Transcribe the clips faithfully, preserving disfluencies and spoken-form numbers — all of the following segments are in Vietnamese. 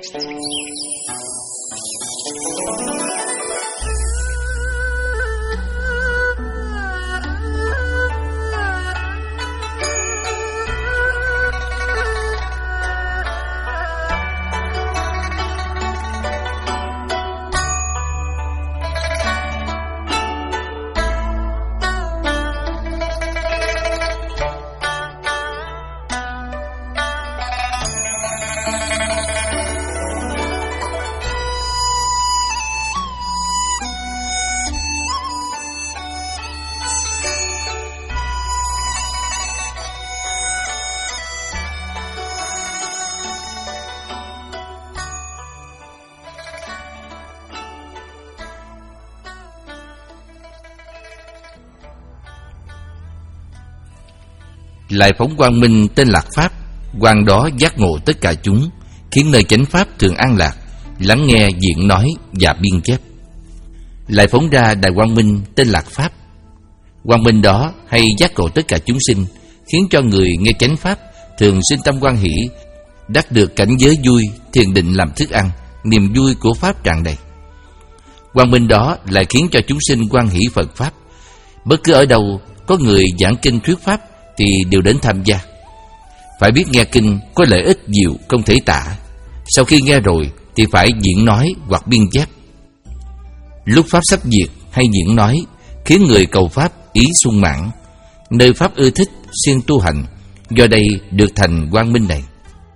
Lại phóng quang minh tên Lạc Pháp, quang đó giác ngộ tất cả chúng, khiến nơi chánh pháp thường an lạc, lắng nghe diễn nói và biên chép. Lại phóng ra đại quang minh tên Lạc Pháp, quang minh đó hay giác ngộ tất cả chúng sinh, khiến cho người nghe chánh pháp thường sinh tâm hoan hỷ, đắc được cảnh giới vui, thiền định làm thức ăn, niềm vui của pháp tràn đầy. Quang minh đó lại khiến cho chúng sinh hoan hỷ Phật pháp, bất cứ ở đâu có người giảng kinh thuyết pháp thì đều đến tham gia. Phải biết nghe kinh có lợi ích nhiều không thể tả. Sau khi nghe rồi thì phải diễn nói hoặc biên chép. Lúc pháp sắp diệt hay diễn nói, khiến người cầu pháp ý sung mãn, nơi pháp ưa thích siêng tu hành, do đây được thành quang minh này.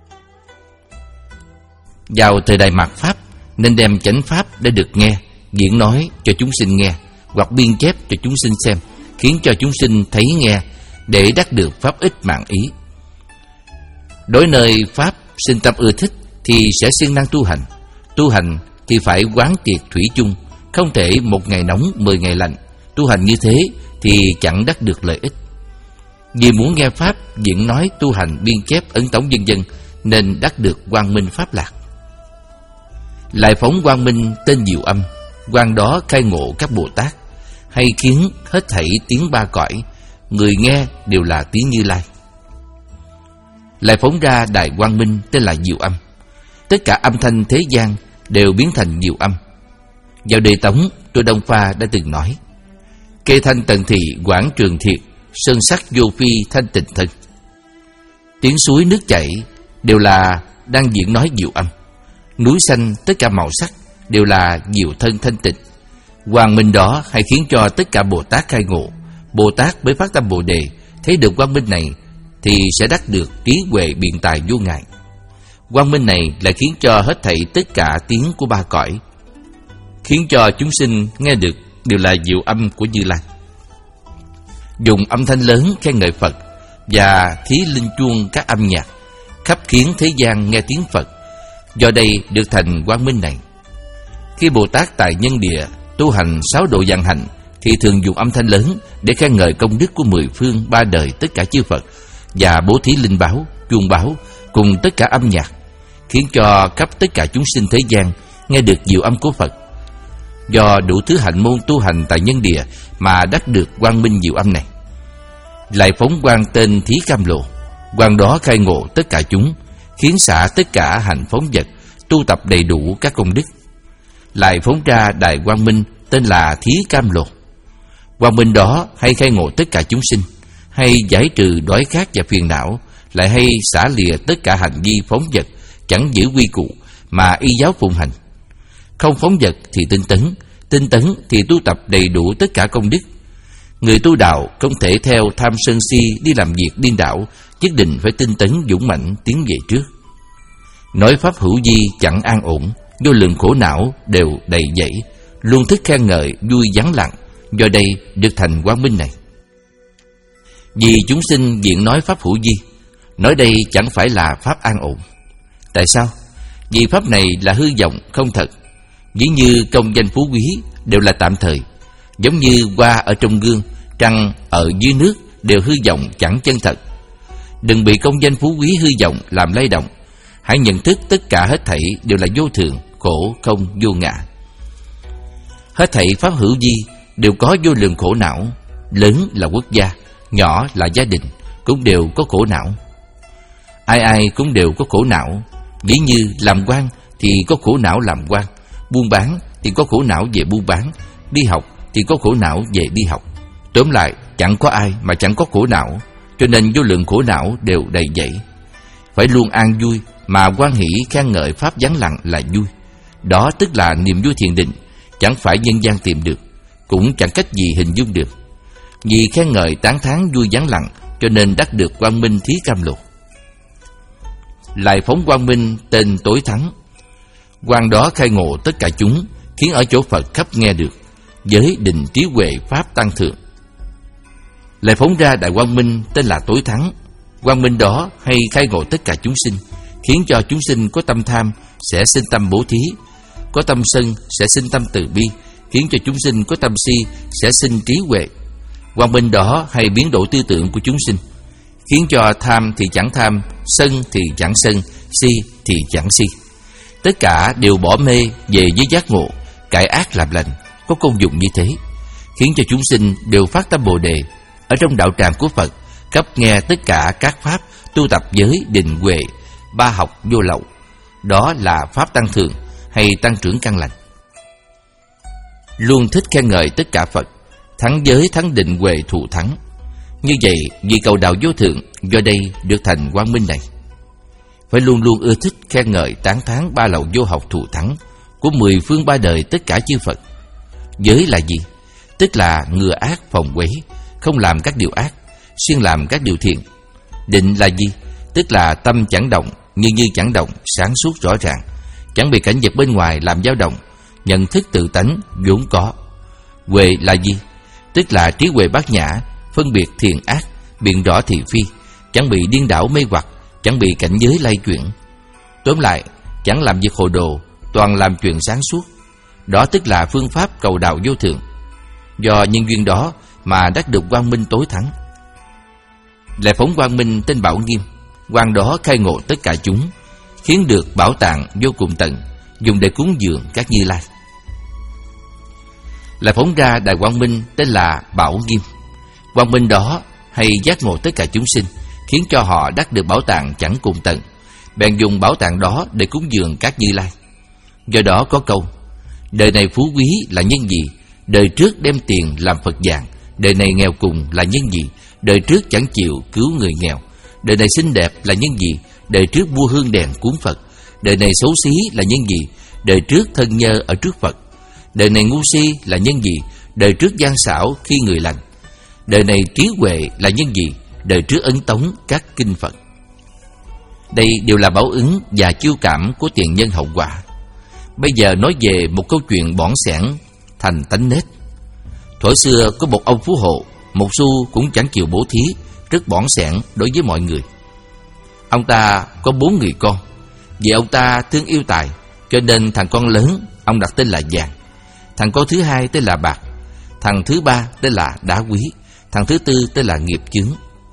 Vào thời đại mạt pháp nên đem chánh pháp để được nghe, diễn nói cho chúng sinh nghe, hoặc biên chép cho chúng sinh xem, khiến cho chúng sinh thấy nghe, để đắc được pháp ích mạng ý. Đối nơi pháp sinh tâm ưa thích thì sẽ siêng năng tu hành. Tu hành thì phải quán triệt thủy chung, không thể một ngày nóng mười ngày lạnh. Tu hành như thế thì chẳng đắc được lợi ích. Vì muốn nghe pháp diễn nói, tu hành, biên chép, ấn tống vân vân, nên đắc được quang minh pháp lạc. Lại phóng quang minh tên Diệu Âm, quang đó khai ngộ các Bồ Tát, hay khiến hết thảy tiếng ba cõi, người nghe đều là tiếng Như Lai. Lại phóng ra đại quang minh tên là Diệu Âm, tất cả âm thanh thế gian đều biến thành diệu âm. Vào Đề Tống, tôi Đông Pha đã từng nói: kê thanh tận thị quảng trường thiệt, sơn sắc vô phi thanh tịnh thân. Tiếng suối nước chảy đều là đang diễn nói diệu âm. Núi xanh tất cả màu sắc đều là diệu thân thanh tịnh. Quang minh đó hay khiến cho tất cả Bồ Tát khai ngộ. Bồ Tát mới phát tâm Bồ Đề, thấy được quang minh này thì sẽ đắc được trí huệ biện tài vô ngại. Quang minh này lại khiến cho hết thảy tất cả tiếng của ba cõi, khiến cho chúng sinh nghe được đều là diệu âm của Như Lai. Dùng âm thanh lớn khen ngợi Phật và thí linh chuông các âm nhạc, khắp khiến thế gian nghe tiếng Phật. Do đây được thành quang minh này. Khi Bồ Tát tại nhân địa tu hành sáu độ vạn hạnh thì thường dùng âm thanh lớn để khen ngợi công đức của mười phương ba đời tất cả chư Phật, và bố thí linh báo, chuông báo cùng tất cả âm nhạc, khiến cho khắp tất cả chúng sinh thế gian nghe được diệu âm của Phật. Do đủ thứ hạnh môn tu hành tại nhân địa mà đắc được quang minh diệu âm này. Lại phóng quang tên Thí Cam Lồ, quang đó khai ngộ tất cả chúng, khiến xả tất cả hạnh phóng vật, tu tập đầy đủ các công đức. Lại phóng ra đại quang minh tên là Thí Cam Lồ, quang minh đó hay khai ngộ tất cả chúng sinh, hay giải trừ đói khát và phiền não, lại hay xả lìa tất cả hành vi phóng vật, chẳng giữ quy củ mà y giáo phụng hành. Không phóng vật thì tinh tấn, tinh tấn thì tu tập đầy đủ tất cả công đức. Người tu đạo không thể theo tham sân si đi làm việc điên đảo, nhất định phải tinh tấn dũng mạnh tiến về trước. Nói pháp hữu vi chẳng an ổn, vô lượng khổ não đều đầy dẫy, luôn thích khen ngợi vui vắng lặng. Do đây được thành quang minh này. Vì chúng sinh diện nói pháp hữu vi, nói đây chẳng phải là pháp an ổn. Tại sao? Vì pháp này là hư vọng không thật. Ví như công danh phú quý đều là tạm thời, giống như hoa ở trong gương, trăng ở dưới nước đều hư vọng chẳng chân thật. Đừng bị công danh phú quý hư vọng làm lay động. Hãy nhận thức tất cả hết thảy đều là vô thường, khổ không vô ngã. Hết thảy pháp hữu vi đều có vô lượng khổ não. Lớn là quốc gia, nhỏ là gia đình, cũng đều có khổ não. Ai ai cũng đều có khổ não. Ví như làm quan thì có khổ não làm quan, buôn bán thì có khổ não về buôn bán, đi học thì có khổ não về đi học. Tóm lại, chẳng có ai mà chẳng có khổ não, cho nên vô lượng khổ não đều đầy dẫy. Phải luôn an vui, mà hoan hỷ khen ngợi pháp vắng lặng là vui. Đó tức là niềm vui thiền định, chẳng phải nhân gian tìm được, cũng chẳng cách gì hình dung được. Vì khen ngợi tán thán vui vắng lặng, cho nên đắc được quang minh thí cam lộ. Lại phóng quang minh tên tối thắng. Quang đó khai ngộ tất cả chúng, khiến ở chỗ Phật khắp nghe được, giới định trí huệ pháp tăng thượng. Lại phóng ra đại quang minh tên là tối thắng. Quang minh đó hay khai ngộ tất cả chúng sinh, khiến cho chúng sinh có tâm tham sẽ sinh tâm bố thí, có tâm sân sẽ sinh tâm từ bi, khiến cho chúng sinh có tâm si sẽ sinh trí huệ. Quang minh đó hay biến đổi tư tưởng của chúng sinh, khiến cho tham thì chẳng tham, sân thì chẳng sân, si thì chẳng si. Tất cả đều bỏ mê về với giác ngộ, cải ác làm lành, có công dụng như thế, khiến cho chúng sinh đều phát tâm Bồ đề. Ở trong đạo tràng của Phật, khắp nghe tất cả các pháp tu tập giới định huệ, ba học vô lậu. Đó là pháp tăng thượng hay tăng trưởng căn lành. Luôn thích khen ngợi tất cả Phật, thắng giới thắng định huệ thù thắng. Như vậy, vì cầu đạo vô thượng, do đây được thành quang minh này. Phải luôn luôn ưa thích khen ngợi tán thán ba lậu vô học thù thắng của mười phương ba đời tất cả chư Phật. Giới là gì? Tức là ngừa ác phòng quấy, không làm các điều ác, siêng làm các điều thiện. Định là gì? Tức là tâm chẳng động, như như chẳng động, sáng suốt rõ ràng, chẳng bị cảnh vật bên ngoài làm dao động, nhận thức tự tánh vốn có. Huệ là gì? Tức là trí huệ bát nhã, phân biệt thiện ác, biện rõ thị phi, chẳng bị điên đảo mê hoặc, chẳng bị cảnh giới lay chuyển. Tóm lại, chẳng làm việc hồ đồ, toàn làm chuyện sáng suốt. Đó tức là phương pháp cầu đạo vô thượng. Do nhân duyên đó mà đắc được quang minh tối thắng. Lại phóng quang minh tên Bảo Nghiêm. Quang đó khai ngộ tất cả chúng, khiến được bảo tạng vô cùng tận, dùng để cúng dường các Như Lai. Lại phóng ra đại quang minh tên là Bảo Nghiêm. Quang minh đó hay giác ngộ tất cả chúng sinh, khiến cho họ đắc được bảo tạng chẳng cùng tận, bèn dùng bảo tạng đó để cúng dường các Như Lai. Do đó có câu: đời này phú quý là nhân gì? Đời trước đem tiền làm Phật vàng. Đời này nghèo cùng là nhân gì? Đời trước chẳng chịu cứu người nghèo. Đời này xinh đẹp là nhân gì? Đời trước mua hương đèn cúng Phật. Đời này xấu xí là nhân gì? Đời trước thân nhơ ở trước Phật. Đời này ngu si là nhân gì? Đời trước gian xảo khi người lành. Đời này trí huệ là nhân gì? Đời trước ấn tống các kinh Phật. Đây đều là báo ứng và chiêu cảm của tiền nhân hậu quả. Bây giờ nói về một câu chuyện bỏn sẻn thành tánh nết. Thuở xưa có một ông phú hộ, một xu cũng chẳng chịu bố thí, rất bỏn sẻn đối với mọi người. Ông ta có bốn người con. Vì ông ta thương yêu tài, cho nên thằng con lớn ông đặt tên là Vàng, thằng con thứ hai tên là Bạc, thằng thứ ba tên là Đá Quý, thằng thứ tư tên là Nghiệp Chướng.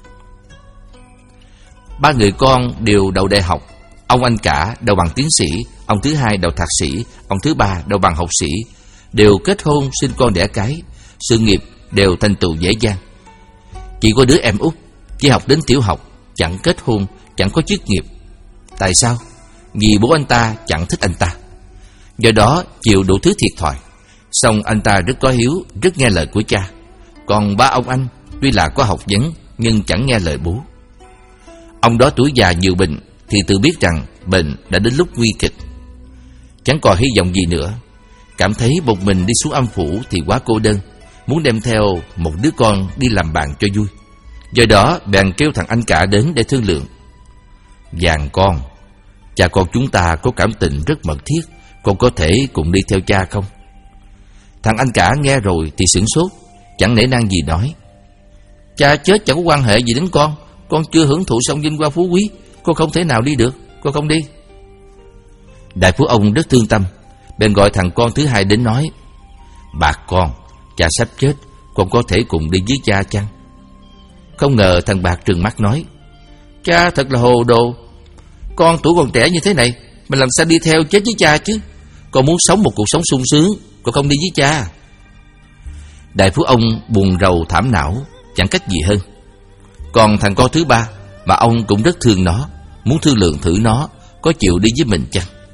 Ba người con đều đậu đại học. Ông anh cả đậu bằng tiến sĩ, ông thứ hai đậu thạc sĩ, ông thứ ba đậu bằng học sĩ. Đều kết hôn sinh con đẻ cái, sự nghiệp đều thành tựu dễ dàng. Chỉ có đứa em út chỉ học đến tiểu học, chẳng kết hôn, chẳng có chức nghiệp. Tại sao? Vì bố anh ta chẳng thích anh ta, do đó chịu đủ thứ thiệt thòi. Song anh ta rất có hiếu, rất nghe lời của cha. Còn ba ông anh tuy là có học vấn, nhưng chẳng nghe lời bố. Ông đó tuổi già nhiều bệnh, thì tự biết rằng bệnh đã đến lúc nguy kịch, chẳng còn hy vọng gì nữa. Cảm thấy một mình đi xuống âm phủ thì quá cô đơn, muốn đem theo một đứa con đi làm bạn cho vui. Do đó bèn kêu thằng anh cả đến để thương lượng. Vàng con, cha con chúng ta có cảm tình rất mật thiết, con có thể cùng đi theo cha không? Thằng anh cả nghe rồi thì sửng sốt, chẳng nể nang gì nói: cha chết chẳng có quan hệ gì đến con, con chưa hưởng thụ xong vinh hoa phú quý, con không thể nào đi được, con không đi. Đại phú ông rất thương tâm, bèn gọi thằng con thứ hai đến nói: Bạc con, cha sắp chết, con có thể cùng đi với cha chăng? Không ngờ thằng Bạc trừng mắt nói: cha thật là hồ đồ, con tuổi còn trẻ như thế này mà làm sao đi theo chết với cha chứ? Con muốn sống một cuộc sống sung sướng, con không đi với cha. Đại phú ông buồn rầu thảm não, chẳng cách gì hơn. Còn thằng con thứ ba mà ông cũng rất thương nó, muốn thương lượng thử nó có chịu đi với mình chăng.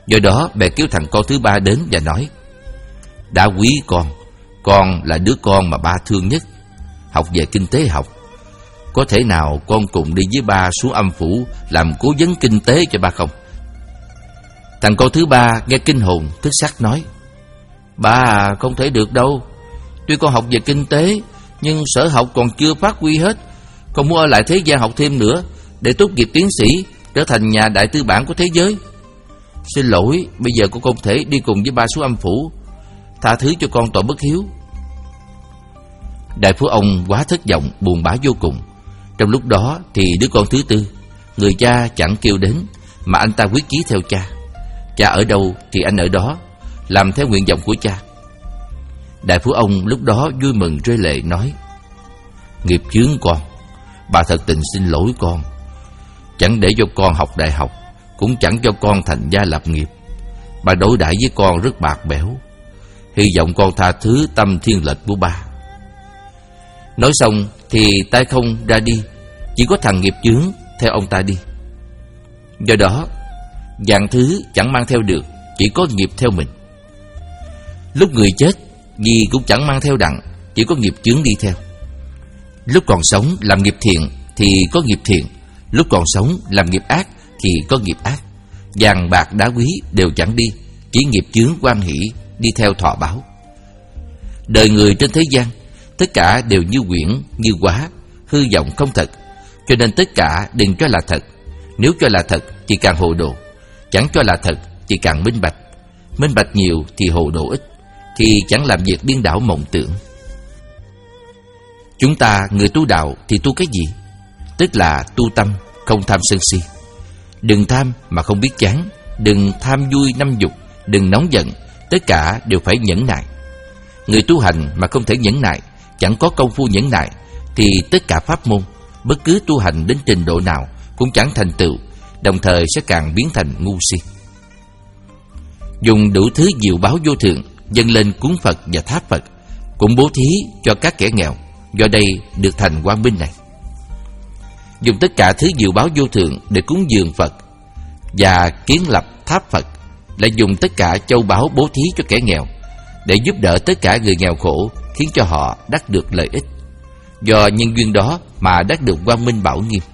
Do đó bèn kéo thằng con thứ ba đến và nói: Đã quý con, con là đứa con mà ba thương nhất, học về kinh tế học. Có thể nào con cùng đi với ba xuống âm phủ làm cố vấn kinh tế cho ba không? Thằng con thứ ba nghe kinh hồn thức sắc nói: Ba không thể được đâu. Tuy con học về kinh tế, nhưng sở học còn chưa phát huy hết. Con muốn ở lại thế gian học thêm nữa, để tốt nghiệp tiến sĩ, trở thành nhà đại tư bản của thế giới. Xin lỗi, bây giờ con không thể đi cùng với ba xuống âm phủ. Tha thứ cho con tội bất hiếu. Đại phú ông quá thất vọng, buồn bã vô cùng. Trong lúc đó thì đứa con thứ tư, người cha chẳng kêu đến, mà anh ta quyết chí theo cha. Cha ở đâu thì anh ở đó, làm theo nguyện vọng của cha. Đại phú ông lúc đó vui mừng rơi lệ nói: Nghiệp chướng con, bà thật tình xin lỗi con. Chẳng để cho con học đại học, cũng chẳng cho con thành gia lập nghiệp. Bà đối đãi với con rất bạc bẽo. Hy vọng con tha thứ tâm thiên lệch của ba. Nói xong thì tay không ra đi, chỉ có thằng nghiệp chướng theo ông ta đi. Do đó vạn thứ chẳng mang theo được, chỉ có nghiệp theo mình. Lúc người chết, gì cũng chẳng mang theo đặng, chỉ có nghiệp chướng đi theo. Lúc còn sống làm nghiệp thiện thì có nghiệp thiện, lúc còn sống làm nghiệp ác thì có nghiệp ác. Vàng bạc đá quý đều chẳng đi, chỉ nghiệp chướng hoan hỷ đi theo thọ báo. Đời người trên thế gian, tất cả đều như quyển, như quá, hư vọng không thật. Cho nên tất cả đừng cho là thật. Nếu cho là thật thì càng hồ đồ, chẳng cho là thật thì càng minh bạch. Minh bạch nhiều thì hồ đồ ít, thì chẳng làm việc điên đảo mộng tưởng. Chúng ta người tu đạo thì tu cái gì? Tức là tu tâm, không tham sân si. Đừng tham mà không biết chán, đừng tham vui năm dục, đừng nóng giận. Tất cả đều phải nhẫn nại. Người tu hành mà không thể nhẫn nại, chẳng có công phu nhẫn nại, thì tất cả pháp môn, bất cứ tu hành đến trình độ nào cũng chẳng thành tựu, đồng thời sẽ càng biến thành ngu si. Dùng đủ thứ diệu báo vô thượng dâng lên cúng Phật và tháp Phật, cũng bố thí cho các kẻ nghèo, do đây được thành quang minh này. Dùng tất cả thứ diệu báo vô thượng để cúng dường Phật và kiến lập tháp Phật, lại dùng tất cả châu báu bố thí cho kẻ nghèo, để giúp đỡ tất cả người nghèo khổ, khiến cho họ đắc được lợi ích. Do nhân duyên đó mà đắc được quang minh bảo nghiêm.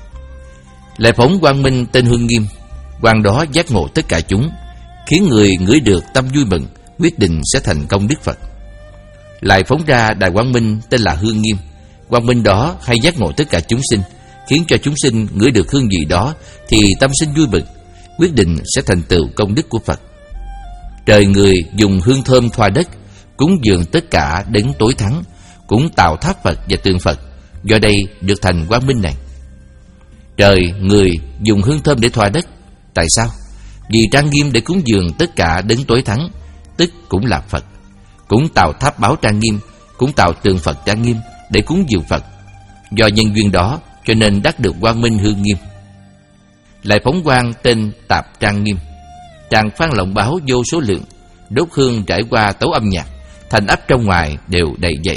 Lại phóng quang minh tên Hương Nghiêm, quang đó giác ngộ tất cả chúng, khiến người ngửi được tâm vui mừng, quyết định sẽ thành công đức Phật. Lại phóng ra đại quang minh tên là Hương Nghiêm, quang minh đó hay giác ngộ tất cả chúng sinh, khiến cho chúng sinh ngửi được hương vị đó thì tâm sinh vui mừng, quyết định sẽ thành tựu công đức của Phật. Trời người dùng hương thơm thoa đất, cúng dường tất cả đấng tối thắng, cũng tạo tháp Phật và tượng Phật, do đây được thành quang minh này. Trời người dùng hương thơm để thoa đất, tại sao? Vì trang nghiêm để cúng dường tất cả đấng tối thắng, tức cũng là Phật. Cũng tạo tháp báo trang nghiêm, cũng tạo tượng Phật trang nghiêm để cúng dường Phật. Do nhân duyên đó cho nên đắc được quang minh Hương Nghiêm. Lại phóng quang tên Tạp Trang Nghiêm, tràng phan lộng báo vô số lượng, đốt hương trải qua tấu âm nhạc, thành ấp trong ngoài đều đầy dẫy.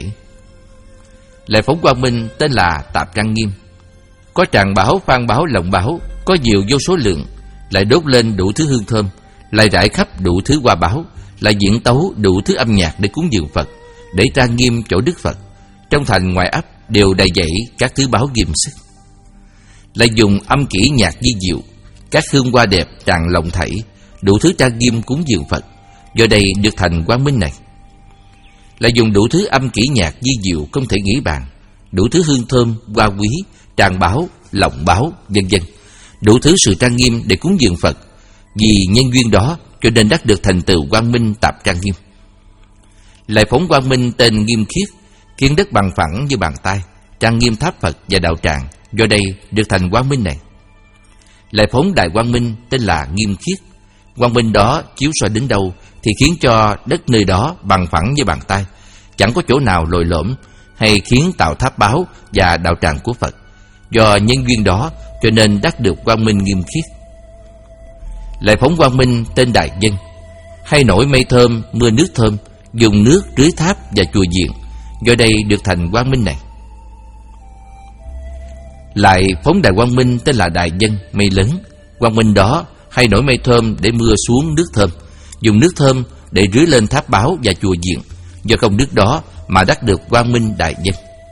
Lại phóng quang minh tên là Tạp Trang Nghiêm, có tràng báo, phan báo, lộng báo, có nhiều vô số lượng, lại đốt lên đủ thứ hương thơm, lại rải khắp đủ thứ hoa báo, lại diễn tấu đủ thứ âm nhạc để cúng dường Phật, để trang nghiêm chỗ đức Phật. Trong thành ngoài ấp đều đầy dẫy các thứ báo ghim sức. Lại dùng âm kỹ nhạc di diệu, các hương hoa đẹp tràn lộng thảy, đủ thứ trang nghiêm cúng dường Phật, do đây được thành quang minh này. Lại dùng đủ thứ âm kỹ nhạc di diệu không thể nghĩ bàn, đủ thứ hương thơm, hoa quý, tràng báo, lộng báo, vân vân, đủ thứ sự trang nghiêm để cúng dường Phật. Vì nhân duyên đó cho nên đắc được thành tựu quang minh Tạp Trang Nghiêm. Lại phóng quang minh tên Nghiêm Khiết, kiến đất bằng phẳng như bàn tay, trang nghiêm tháp Phật và đạo tràng, do đây được thành quang minh này. Lại phóng đại quang minh tên là Nghiêm Khiết, quang minh đó chiếu soi đến đâu thì khiến cho đất nơi đó bằng phẳng như bàn tay, chẳng có chỗ nào lồi lõm, hay khiến tạo tháp báo và đạo tràng của Phật. Do nhân duyên đó cho nên đắc được quang minh Nghiêm Khiết. Lại phóng quang minh tên Đại Dân, hay nổi mây thơm, mưa nước thơm, dùng nước rưới tháp và chùa viện, do đây được thành quang minh này. Lại phóng đại quang minh tên là Đại Dân, mây lớn, quang minh đó hay nổi mây thơm để mưa xuống nước thơm, dùng nước thơm để rưới lên tháp báo và chùa diện, do công đức đó mà đắc được quang minh đại nhân.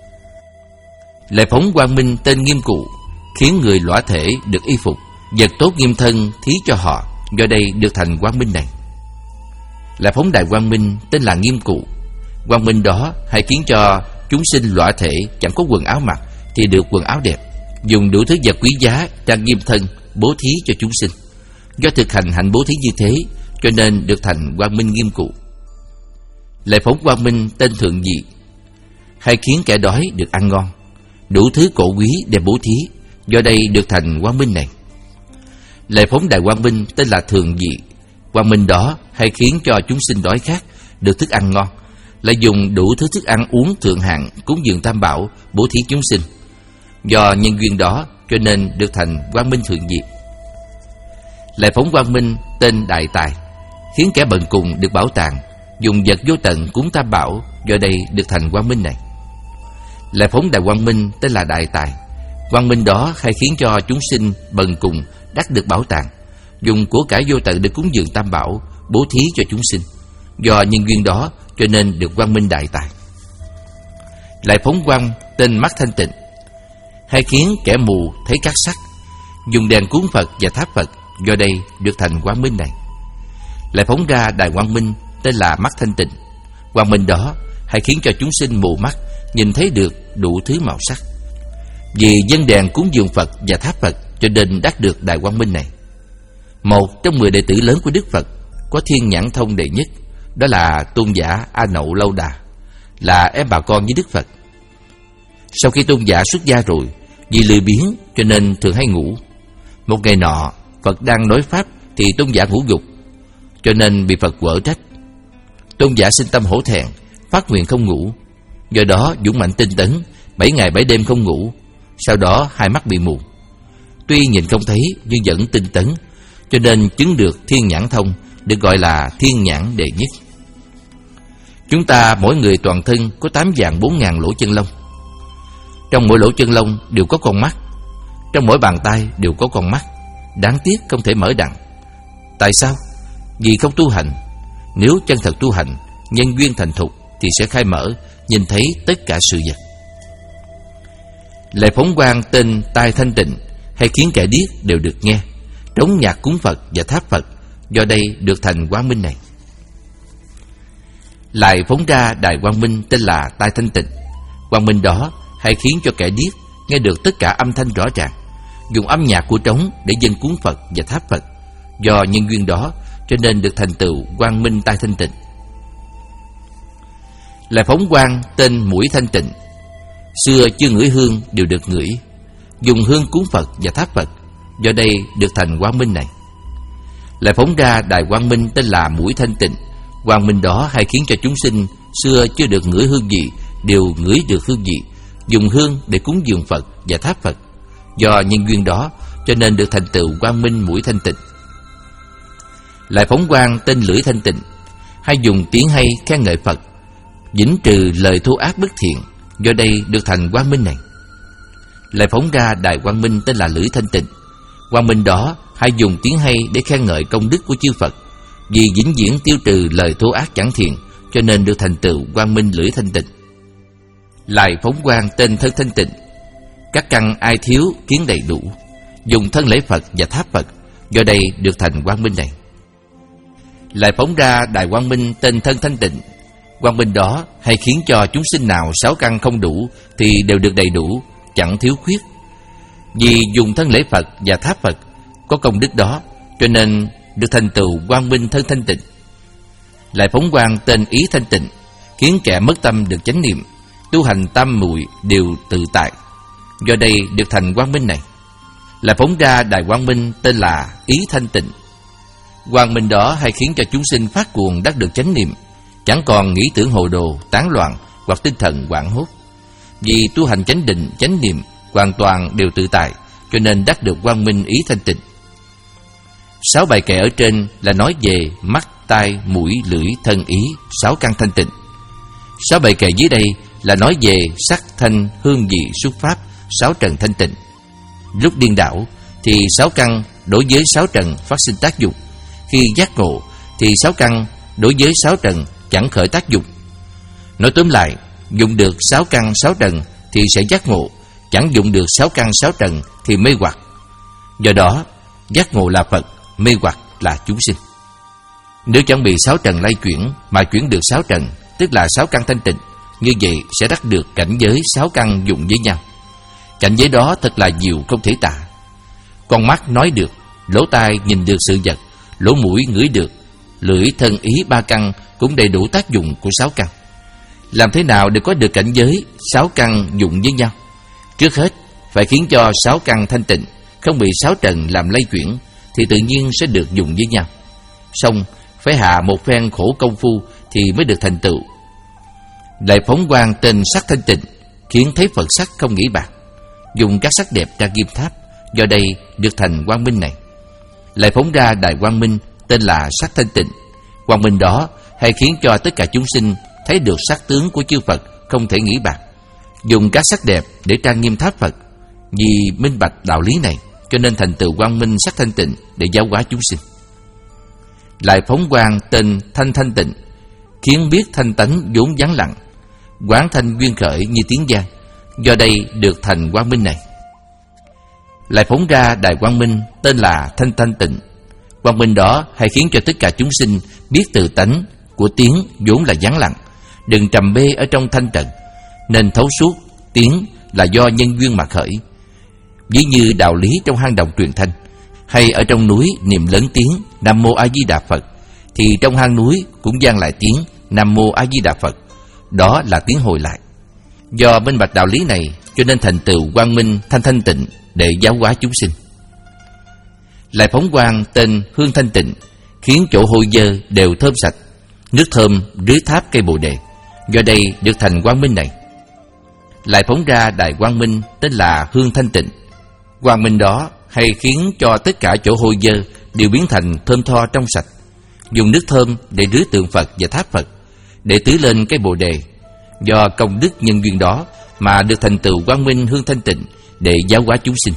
Lại phóng quang minh tên Nghiêm Cụ, khiến người lõa thể được y phục, vật tốt nghiêm thân thí cho họ, do đây được thành quang minh này. Lại phóng đại quang minh tên là Nghiêm Cụ, quang minh đó hay khiến cho chúng sinh lõa thể chẳng có quần áo mặc thì được quần áo đẹp, dùng đủ thứ vật quý giá trang nghiêm thân bố thí cho chúng sinh. Do thực hành hạnh bố thí như thế, cho nên được thành quang minh Nghiêm Cụ. Lại phóng quang minh tên Thượng Dị, hay khiến kẻ đói được ăn ngon, đủ thứ cổ quý để bố thí, do đây được thành quang minh này. Lại phóng đại quang minh tên là Thường Dị, quang minh đó hay khiến cho chúng sinh đói khát được thức ăn ngon, lại dùng đủ thứ thức ăn uống thượng hạng cúng dường tam bảo bố thí chúng sinh. Do nhân duyên đó cho nên được thành quang minh Thượng Dị. Lại phóng quang minh tên Đại Tài, khiến kẻ bần cùng được bảo tàng, dùng vật vô tận cúng tam bảo, do đây được thành quang minh này. Lại phóng đại quang minh tên là Đại Tài, quang minh đó hay khiến cho chúng sinh bần cùng đắc được bảo tàng, dùng của cải vô tận để cúng dường tam bảo bố thí cho chúng sinh. Do nhân duyên đó cho nên được quang minh Đại Tài. Lại phóng quang tên Mắt Thanh Tịnh, hay khiến kẻ mù thấy các sắc, dùng đèn cúng Phật và tháp Phật, do đây được thành quang minh này. Lại phóng ra đại quang minh tên là Mắt Thanh Tịnh, quang minh đó hay khiến cho chúng sinh mù mắt nhìn thấy được đủ thứ màu sắc. Vì dân đèn cúng dường Phật và tháp Phật, cho nên đắc được đại quang minh này. Một trong mười đệ tử lớn của Đức Phật có thiên nhãn thông đệ nhất, đó là tôn giả A Nậu Lâu Đà, là em bà con với Đức Phật. Sau khi tôn giả xuất gia rồi, vì lười biếng cho nên thường hay ngủ. Một ngày nọ, Phật đang nói pháp thì tôn giả ngủ gục, cho nên bị Phật quở trách. Tôn giả sinh tâm hổ thẹn, phát nguyện không ngủ. Do đó dũng mạnh tinh tấn, bảy ngày bảy đêm không ngủ. Sau đó hai mắt bị mù. Tuy nhìn không thấy nhưng vẫn tinh tấn, cho nên chứng được thiên nhãn thông, được gọi là thiên nhãn đệ nhất. Chúng ta mỗi người toàn thân có tám vạn bốn ngàn lỗ chân lông. Trong mỗi lỗ chân lông đều có con mắt, trong mỗi bàn tay đều có con mắt. Đáng tiếc không thể mở đặng. Tại sao? Vì không tu hành. Nếu chân thật tu hành, nhân duyên thành thục thì sẽ khai mở, nhìn thấy tất cả sự vật. Lại phóng quang tên Tai Thanh Tịnh, hay khiến kẻ điếc đều được nghe, trống nhạc cúng Phật và tháp Phật, do đây được thành quang minh này. Lại phóng ra đại quang minh tên là Tai Thanh Tịnh, quang minh đó hay khiến cho kẻ điếc nghe được tất cả âm thanh rõ ràng, dùng âm nhạc của trống để dâng cúng Phật và tháp Phật. Do nhân duyên đó cho nên được thành tựu quang minh Tai Thanh Tịnh. Lại phóng quang tên Mũi Thanh Tịnh, xưa chưa ngửi hương đều được ngửi, dùng hương cúng Phật và tháp Phật, do đây được thành quang minh này. Lại phóng ra đại quang minh tên là Mũi Thanh Tịnh, quang minh đó hay khiến cho chúng sinh xưa chưa được ngửi hương vị đều ngửi được hương vị, dùng hương để cúng dường Phật và tháp Phật. Do nhân duyên đó cho nên được thành tựu quang minh Mũi Thanh Tịnh. Lại phóng quang tên Lưỡi Thanh Tịnh, hay dùng tiếng hay khen ngợi Phật, vĩnh trừ lời thô ác bất thiện, do đây được thành quang minh này. Lại phóng ra đại quang minh tên là Lưỡi Thanh Tịnh, quang minh đó hay dùng tiếng hay để khen ngợi công đức của chư Phật, vì vĩnh viễn tiêu trừ lời thô ác chẳng thiện, cho nên được thành tựu quang minh Lưỡi Thanh Tịnh. Lại phóng quang tên Thân Thanh Tịnh, các căn ai thiếu kiến đầy đủ, dùng thân lễ Phật và tháp Phật, do đây được thành quang minh này. Lại phóng ra đại quang minh tên Thân Thanh Tịnh, quang minh đó hay khiến cho chúng sinh nào sáu căn không đủ thì đều được đầy đủ, chẳng thiếu khuyết. Vì dùng thân lễ Phật và tháp Phật có công đức đó, cho nên được thành tựu quang minh Thân Thanh Tịnh. Lại phóng quang tên Ý Thanh Tịnh, khiến kẻ mất tâm được chánh niệm, tu hành tam muội đều tự tại, do đây được thành quang minh này. Lại phóng ra đại quang minh tên là Ý Thanh Tịnh, quang minh đó hay khiến cho chúng sinh phát cuồng đắc được chánh niệm, chẳng còn nghĩ tưởng hồ đồ, tán loạn hoặc tinh thần hoảng hốt. Vì tu hành chánh định, chánh niệm hoàn toàn đều tự tại, cho nên đắc được quang minh Ý Thanh Tịnh. Sáu bài kệ ở trên là nói về mắt, tai, mũi, lưỡi, thân, ý, sáu căn thanh tịnh. Sáu bài kệ dưới đây là nói về sắc, thanh, hương vị, xúc pháp, sáu trần thanh tịnh. Lúc điên đảo thì sáu căn đối với sáu trần phát sinh tác dụng. Khi giác ngộ thì sáu căn đối với sáu trần chẳng khởi tác dụng. Nói tóm lại, dùng được sáu căn sáu trần thì sẽ giác ngộ, chẳng dụng được sáu căn sáu trần thì mê hoặc. Do đó, giác ngộ là Phật, mê hoặc là chúng sinh. Nếu chẳng bị sáu trần lay chuyển mà chuyển được sáu trần, tức là sáu căn thanh tịnh, như vậy sẽ đắc được cảnh giới sáu căn dụng với nhau. Cảnh giới đó thật là diệu không thể tả. Con mắt nói được, lỗ tai nhìn được sự vật, lỗ mũi ngửi được, lưỡi thân ý ba căn cũng đầy đủ tác dụng của sáu căn. Làm thế nào để có được cảnh giới sáu căn dụng với nhau? Trước hết phải khiến cho sáu căn thanh tịnh, không bị sáu trần làm lay chuyển, thì tự nhiên sẽ được dùng với nhau. Xong phải hạ một phen khổ công phu thì mới được thành tựu. Lại phóng quang tên sắc thanh tịnh, khiến thấy Phật sắc không nghĩ bạc. Dùng các sắc đẹp ra kim tháp, do đây được thành quang minh này. Lại phóng ra đại quang minh tên là sắc thanh tịnh. Quang minh đó hay khiến cho tất cả chúng sinh thấy được sắc tướng của chư Phật không thể nghĩ bạc. Dùng các sắc đẹp để trang nghiêm tháp Phật. Vì minh bạch đạo lý này, cho nên thành tựu quang minh sắc thanh tịnh để giáo hóa chúng sinh. Lại phóng quang tên thanh thanh tịnh, khiến biết thanh tánh vốn vắng lặng, quán thanh duyên khởi như tiếng vang, do đây được thành quang minh này. Lại phóng ra đại quang minh tên là thanh thanh tịnh. Quang minh đó hay khiến cho tất cả chúng sinh biết từ tánh của tiếng vốn là vắng lặng, đừng trầm mê ở trong thanh trần, nên thấu suốt tiếng là do nhân duyên mà khởi. Ví như đạo lý trong hang động truyền thanh, hay ở trong núi niệm lớn tiếng Nam Mô A Di Đà Phật, thì trong hang núi cũng vang lại tiếng Nam Mô A Di Đà Phật. Đó là tiếng hồi lại. Do minh bạch đạo lý này, cho nên thành tựu quang minh thanh thanh tịnh để giáo hóa chúng sinh. Lại phóng quang tên hương thanh tịnh, khiến chỗ hôi dơ đều thơm sạch, nước thơm rưới tháp cây bồ đề, do đây được thành quang minh này. Lại phóng ra đại quang minh tên là hương thanh tịnh. Quang minh đó hay khiến cho tất cả chỗ hôi dơ đều biến thành thơm tho trong sạch. Dùng nước thơm để rưới tượng Phật và tháp Phật, để tưới lên cây bồ đề. Do công đức nhân duyên đó mà được thành tựu quang minh hương thanh tịnh để giáo hóa chúng sinh.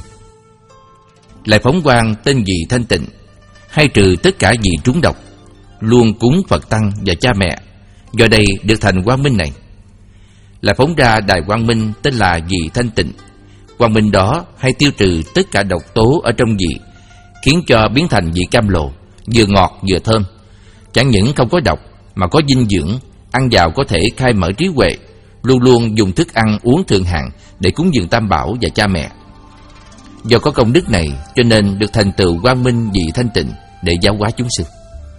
Lại phóng quang tên vị thanh tịnh, hay trừ tất cả vị trúng độc, luôn cúng Phật tăng và cha mẹ, do đây được thành quang minh này. Lại phóng ra đại quang minh tên là vị thanh tịnh. Quang minh đó hay tiêu trừ tất cả độc tố ở trong vị, khiến cho biến thành vị cam lồ, vừa ngọt vừa thơm. Chẳng những không có độc mà có dinh dưỡng, ăn vào có thể khai mở trí huệ, luôn luôn dùng thức ăn uống thượng hạng để cúng dường Tam Bảo và cha mẹ. Do có công đức này, cho nên được thành tựu quang minh vị thanh tịnh để giáo hóa chúng sinh.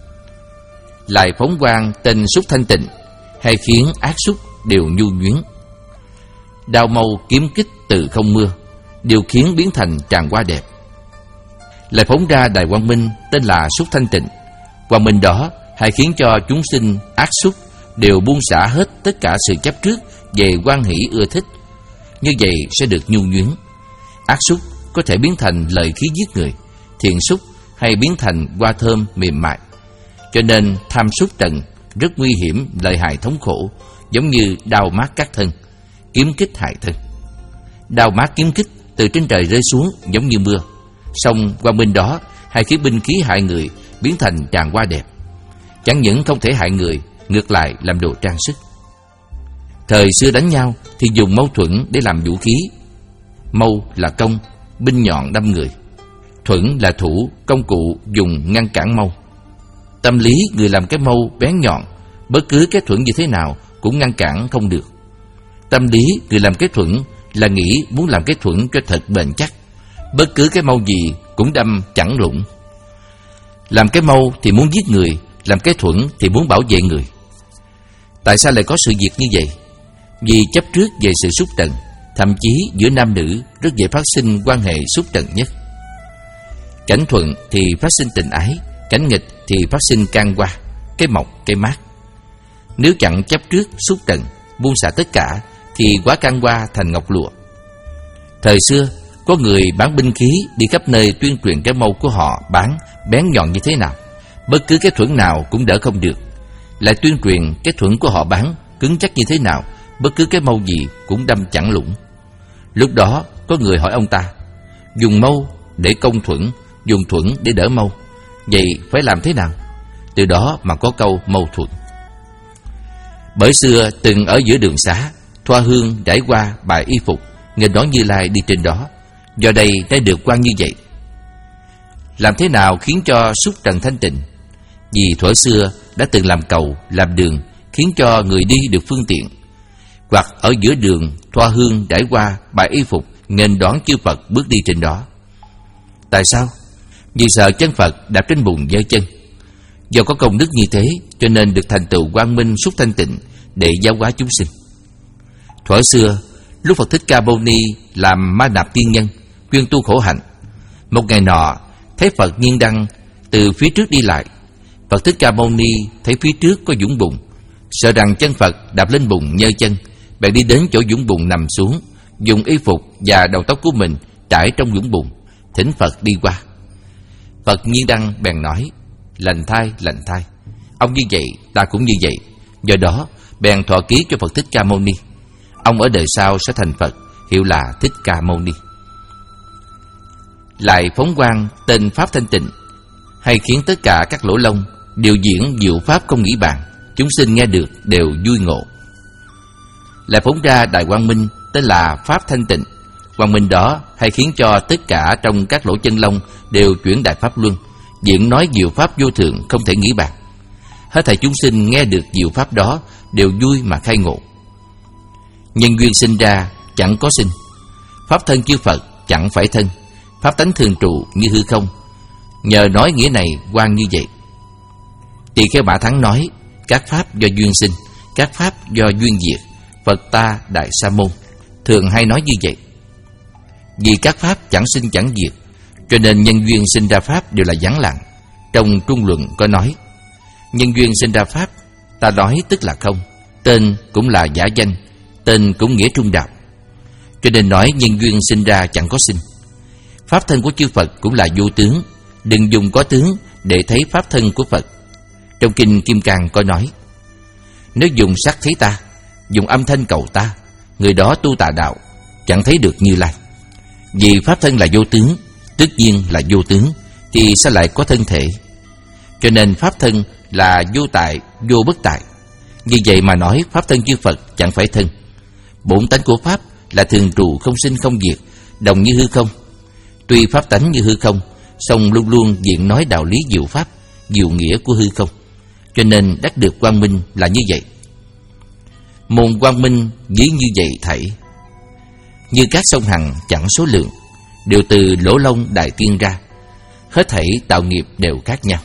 Lại phóng quang tên xúc thanh tịnh, hay khiến ác xúc đều nhu nhuyến. Đao mâu kiếm kích từ không mưa, đều khiến biến thành tràng hoa đẹp. Lại phóng ra đại quang minh tên là xúc thanh tịnh. Quang minh đó hay khiến cho chúng sinh ác xúc đều buông xả hết tất cả sự chấp trước về hoan hỷ ưa thích. Như vậy sẽ được nhu nhuyến. Ác xúc có thể biến thành lợi khí giết người, thiện xúc hay biến thành hoa thơm mềm mại. Cho nên tham xúc trần rất nguy hiểm, lợi hại thống khổ, giống như đao mát cắt thân, kiếm kích hại thân. Đao mát kiếm kích từ trên trời rơi xuống giống như mưa, song quang minh đó hay khiến binh khí hại người biến thành tràng hoa đẹp. Chẳng những không thể hại người, ngược lại làm đồ trang sức. Thời xưa đánh nhau thì dùng mâu thuẫn để làm vũ khí. Mâu là công, binh nhọn đâm người. Thuẫn là thủ, công cụ dùng ngăn cản mâu. Tâm lý người làm cái mâu bén nhọn, bất cứ cái thuẫn như thế nào cũng ngăn cản không được. Tâm lý người làm cái thuẫn là nghĩ muốn làm cái thuẫn cho thật bền chắc, bất cứ cái mâu gì cũng đâm chẳng lụng. Làm cái mâu thì muốn giết người, làm cái thuẫn thì muốn bảo vệ người. Tại sao lại có sự việc như vậy? Vì chấp trước về sự xúc trần, thậm chí giữa nam nữ rất dễ phát sinh quan hệ xúc trần nhất. Cảnh thuận thì phát sinh tình ái, cảnh nghịch thì phát sinh can qua, cái mộc cái mát. Nếu chẳng chấp trước xúc trần, buông xả tất cả, thì quá can qua thành ngọc lụa. Thời xưa có người bán binh khí đi khắp nơi tuyên truyền cái mâu của họ bán bén nhọn như thế nào, bất cứ cái thuẫn nào cũng đỡ không được. Lại tuyên truyền cái thuẫn của họ bán cứng chắc như thế nào, bất cứ cái mâu gì cũng đâm chẳng lũng. Lúc đó có người hỏi ông ta, dùng mâu để công thuẫn, dùng thuẫn để đỡ mâu. Vậy phải làm thế nào? Từ đó mà có câu mâu thuẫn. Bởi xưa từng ở giữa đường xá, thoa hương trải qua bài y phục, nghênh đón Như Lai đi trên đó. Do đây đã được quan như vậy. Làm thế nào khiến cho súc trần thanh tịnh? Vì thuở xưa đã từng làm cầu, làm đường, khiến cho người đi được phương tiện. Hoặc ở giữa đường thoa hương trải qua bài y phục, nghênh đón chư Phật bước đi trên đó. Tại sao? Vì sợ chân Phật đạp trên bùn giơ chân. Do có công đức như thế, cho nên được thành tựu quang minh súc thanh tịnh để giáo hóa chúng sinh. Thuở xưa, lúc Phật Thích Ca Mâu Ni làm ma nạp tiên nhân, chuyên tu khổ hạnh, một ngày nọ thấy Phật Nhiên Đăng từ phía trước đi lại. Phật Thích Ca Mâu Ni thấy phía trước có vũng bùn, sợ rằng chân Phật đạp lên bùn nhơ chân, bèn đi đến chỗ vũng bùn nằm xuống, dùng y phục và đầu tóc của mình trải trong vũng bùn, thỉnh Phật đi qua. Phật Nhiên Đăng bèn nói: lành thai, lành thai, ông như vậy ta cũng như vậy. Do đó bèn thọ ký cho Phật Thích Ca Mâu Ni. Ông ở đời sau sẽ thành Phật, hiệu là Thích Ca Mâu Ni. Lại phóng quang tên pháp thanh tịnh, hay khiến tất cả các lỗ lông điều diễn diệu pháp không nghĩ bàn, chúng sinh nghe được đều vui ngộ. Lại phóng ra đại quang minh tên là pháp thanh tịnh. Quang minh đó hay khiến cho tất cả trong các lỗ chân lông đều chuyển đại pháp luân, diễn nói diệu pháp vô thượng không thể nghĩ bàn. Hết thảy chúng sinh nghe được diệu pháp đó đều vui mà khai ngộ. Nhân duyên sinh ra chẳng có sinh, pháp thân chư Phật chẳng phải thân, pháp tánh thường trụ như hư không. Nhờ nói nghĩa này quan như vậy. Tỳ Kheo Mã Thắng nói: các pháp do duyên sinh, các pháp do duyên diệt, Phật ta Đại Sa Môn thường hay nói như vậy. Vì các pháp chẳng sinh chẳng diệt, cho nên nhân duyên sinh ra pháp đều là vắng lặng. Trong Trung Luận có nói: nhân duyên sinh ra pháp, ta nói tức là không, tên cũng là giả danh, tên cũng nghĩa trung đạo. Cho nên nói nhân duyên sinh ra chẳng có sinh. Pháp thân của chư Phật cũng là vô tướng, đừng dùng có tướng để thấy pháp thân của Phật. Trong Kinh Kim Cang có nói: nếu dùng sắc thấy ta, dùng âm thanh cầu ta, người đó tu tà đạo, chẳng thấy được Như Lai. Vì pháp thân là vô tướng, tất nhiên là vô tướng, thì sao lại có thân thể? Cho nên pháp thân là vô tại, vô bất tại. Vì vậy mà nói pháp thân chư Phật chẳng phải thân. Bổn tánh của pháp là thường trụ không sinh không diệt, đồng như hư không. Tuy pháp tánh như hư không, song luôn luôn diện nói đạo lý diệu pháp, diệu nghĩa của hư không. Cho nên đắc được quang minh là như vậy. Môn quang minh ví như vậy thảy. Như các sông Hằng chẳng số lượng, đều từ lỗ lông đại tiên ra. Hết thảy tạo nghiệp đều khác nhau.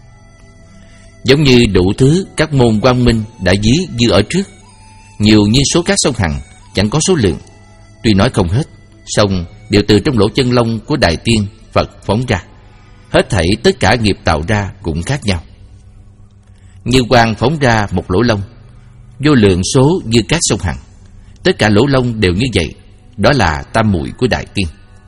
Giống như đủ thứ các môn quang minh đã ví như ở trước, nhiều như số các sông Hằng chẳng có số lượng. Tuy nói không hết, song đều từ trong lỗ chân lông của đại tiên Phật phóng ra. Hết thảy tất cả nghiệp tạo ra cũng khác nhau. Như quang phóng ra một lỗ lông, vô lượng số như các sông Hằng, tất cả lỗ lông đều như vậy. Đó là tam muội của đại tiên.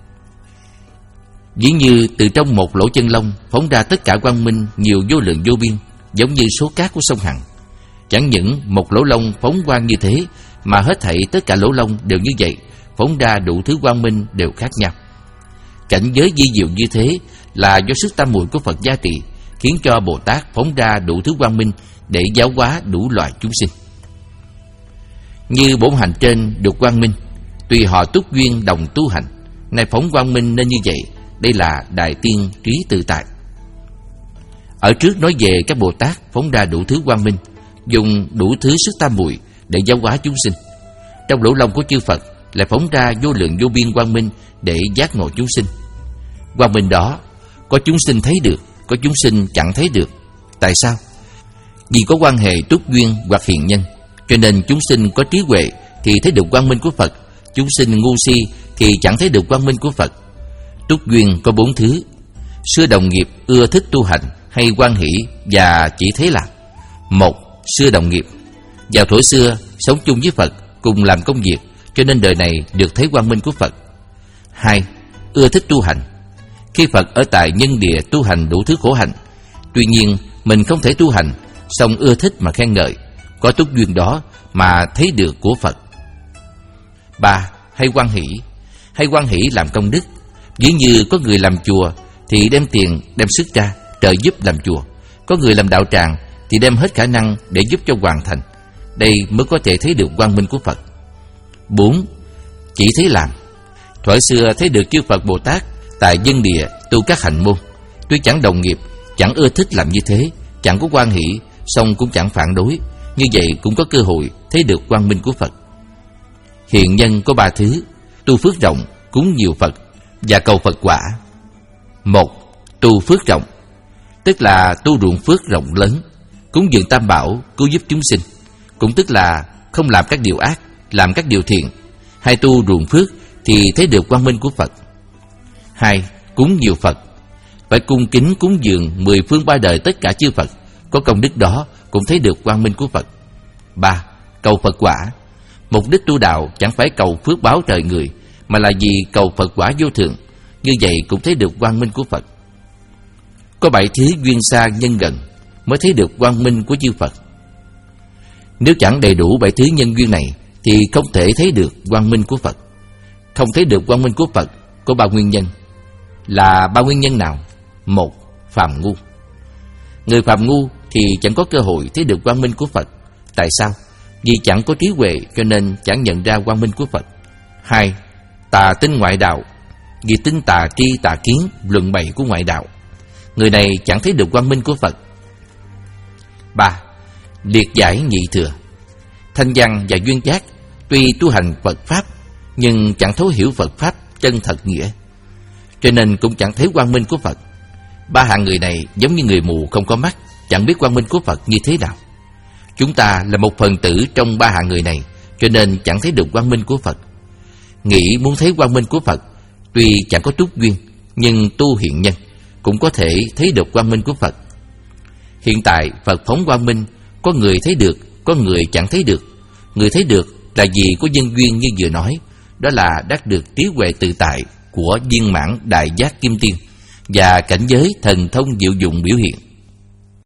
Dĩ như từ trong một lỗ chân lông phóng ra tất cả quang minh nhiều vô lượng vô biên, giống như số cát của sông Hằng. Chẳng những một lỗ lông phóng quang như thế, mà hết thảy tất cả lỗ lông đều như vậy, phóng ra đủ thứ quang minh đều khác nhau. Cảnh giới vi diệu như thế là do sức tam muội của Phật gia trì, khiến cho Bồ Tát phóng ra đủ thứ quang minh để giáo hóa đủ loại chúng sinh. Như bổn hành trên được quang minh, tùy họ túc duyên đồng tu hành, nay phóng quang minh nên như vậy. Đây là đại tiên trí tự tại. Ở trước nói về các Bồ Tát phóng ra đủ thứ quang minh, dùng đủ thứ sức tam muội để giáo hóa chúng sinh. Trong lỗ lông của chư Phật lại phóng ra vô lượng vô biên quang minh để giác ngộ chúng sinh. Quang minh đó có chúng sinh thấy được, có chúng sinh chẳng thấy được. Tại sao? Vì có quan hệ túc duyên hoặc hiền nhân, cho nên chúng sinh có trí huệ thì thấy được quang minh của Phật, chúng sinh ngu si thì chẳng thấy được quang minh của Phật. Túc duyên có bốn thứ. Xưa đồng nghiệp ưa thích tu hành hay hoan hỷ và chỉ thế làm. Một, xưa đồng nghiệp, vào thuở xưa sống chung với Phật, cùng làm công việc, cho nên đời này được thấy quang minh của Phật. Hai, ưa thích tu hành. Khi Phật ở tại nhân địa tu hành đủ thứ khổ hạnh, tuy nhiên mình không thể tu hành, song ưa thích mà khen ngợi, có túc duyên đó mà thấy được của Phật. Ba, hay hoan hỷ. Hay hoan hỷ làm công đức. Ví như có người làm chùa thì đem tiền, đem sức ra trợ giúp làm chùa. Có người làm đạo tràng thì đem hết khả năng để giúp cho hoàn thành. Đây mới có thể thấy được quang minh của Phật. Bốn. Chỉ thấy làm. Thuở xưa thấy được chư Phật Bồ Tát tại dân địa tu các hạnh môn, tuy chẳng đồng nghiệp, chẳng ưa thích làm như thế, chẳng có quan hỷ, song cũng chẳng phản đối. Như vậy cũng có cơ hội thấy được quang minh của Phật. Hiền nhân có ba thứ: tu phước rộng, cúng nhiều Phật và cầu Phật quả. Một. Tu phước rộng, tức là tu ruộng phước rộng lớn, cúng dường tam bảo, cứu giúp chúng sinh. Cũng tức là không làm các điều ác, làm các điều thiện. Hay tu ruộng phước thì thấy được quang minh của Phật. Hai. Cúng nhiều Phật, phải cung kính cúng dường mười phương ba đời tất cả chư Phật. Có công đức đó cũng thấy được quang minh của Phật. Ba. Cầu Phật quả. Mục đích tu đạo chẳng phải cầu phước báo trời người, mà là vì cầu Phật quả vô thượng. Như vậy cũng thấy được quang minh của Phật. Có bảy thứ duyên xa nhân gần mới thấy được quang minh của chư Phật. Nếu chẳng đầy đủ bảy thứ nhân duyên này thì không thể thấy được quang minh của Phật. Không thấy được quang minh của Phật có ba nguyên nhân. Là ba nguyên nhân nào? Một. Phàm ngu. Người phàm ngu thì chẳng có cơ hội thấy được quang minh của Phật. Tại sao? Vì chẳng có trí huệ cho nên chẳng nhận ra quang minh của Phật. Hai. Tà tin ngoại đạo. Vì tin tà tri tà kiến luận bày của ngoại đạo, người này chẳng thấy được quang minh của Phật. Ba. Liệt giải nhị thừa. Thanh văn và duyên giác tuy tu hành Phật Pháp nhưng chẳng thấu hiểu Phật Pháp chân thật nghĩa, cho nên cũng chẳng thấy quang minh của Phật. Ba hạng người này giống như người mù không có mắt, chẳng biết quang minh của Phật như thế nào. Chúng ta là một phần tử trong ba hạng người này, cho nên chẳng thấy được quang minh của Phật. Nghĩ muốn thấy quang minh của Phật, tuy chẳng có túc duyên, nhưng tu hiện nhân cũng có thể thấy được quang minh của Phật. Hiện tại Phật phóng quang minh, có người thấy được, có người chẳng thấy được. Người thấy được là vì có nhân duyên như vừa nói, đó là đắc được trí huệ tự tại của viên mãn đại giác kim tiên và cảnh giới thần thông diệu dụng biểu hiện.